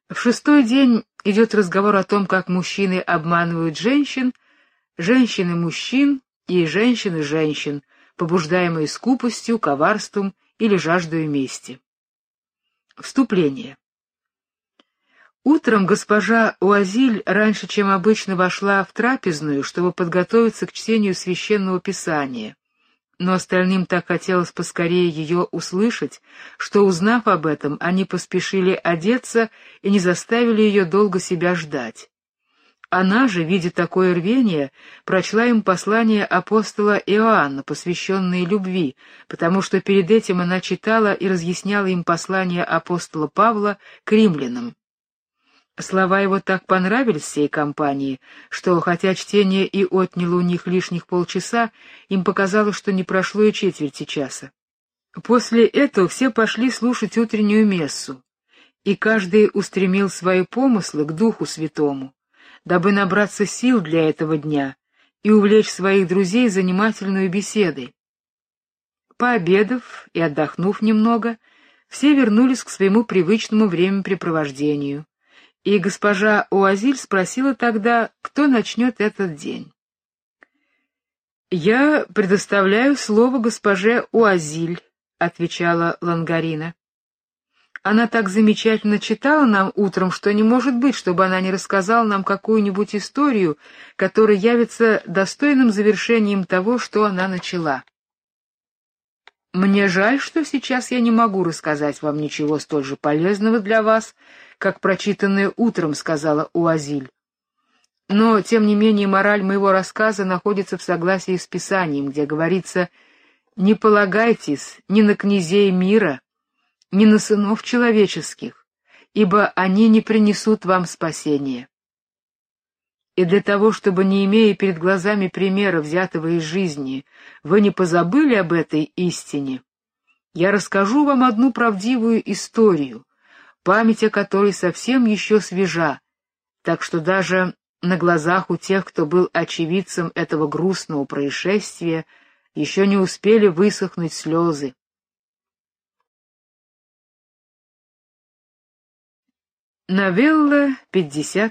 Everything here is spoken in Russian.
В шестой день идет разговор о том, как мужчины обманывают женщин, женщины мужчин и женщины женщин, побуждаемые скупостью, коварством или жаждой мести. Вступление. Утром госпожа Уазиль раньше, чем обычно, вошла в трапезную, чтобы подготовиться к чтению священного писания. Но остальным так хотелось поскорее ее услышать, что, узнав об этом, они поспешили одеться и не заставили ее долго себя ждать. Она же, видя такое рвение, прочла им послание апостола Иоанна, посвященное любви, потому что перед этим она читала и разъясняла им послание апостола Павла к римлянам. Слова его так понравились всей компании, что, хотя чтение и отняло у них лишних полчаса, им показалось, что не прошло и четверти часа. После этого все пошли слушать утреннюю мессу, и каждый устремил свои помыслы к Духу Святому, дабы набраться сил для этого дня и увлечь своих друзей занимательной беседой. Пообедав и отдохнув немного, все вернулись к своему привычному времяпрепровождению, и госпожа Уазиль спросила тогда, кто начнет этот день. «Я предоставляю слово госпоже Уазиль», — отвечала Лангарина. «Она так замечательно читала нам утром, что не может быть, чтобы она не рассказала нам какую-нибудь историю, которая явится достойным завершением того, что она начала». «Мне жаль, что сейчас я не могу рассказать вам ничего столь же полезного для вас, как прочитанное утром», — сказала Уазиль. «Но, тем не менее, мораль моего рассказа находится в согласии с Писанием, где говорится: «Не полагайтесь ни на князей мира, ни на сынов человеческих, ибо они не принесут вам спасения». И для того, чтобы, не имея перед глазами примера, взятого из жизни, вы не позабыли об этой истине, я расскажу вам одну правдивую историю, память о которой совсем еще свежа, так что даже на глазах у тех, кто был очевидцем этого грустного происшествия, еще не успели высохнуть слезы. Новелла 51.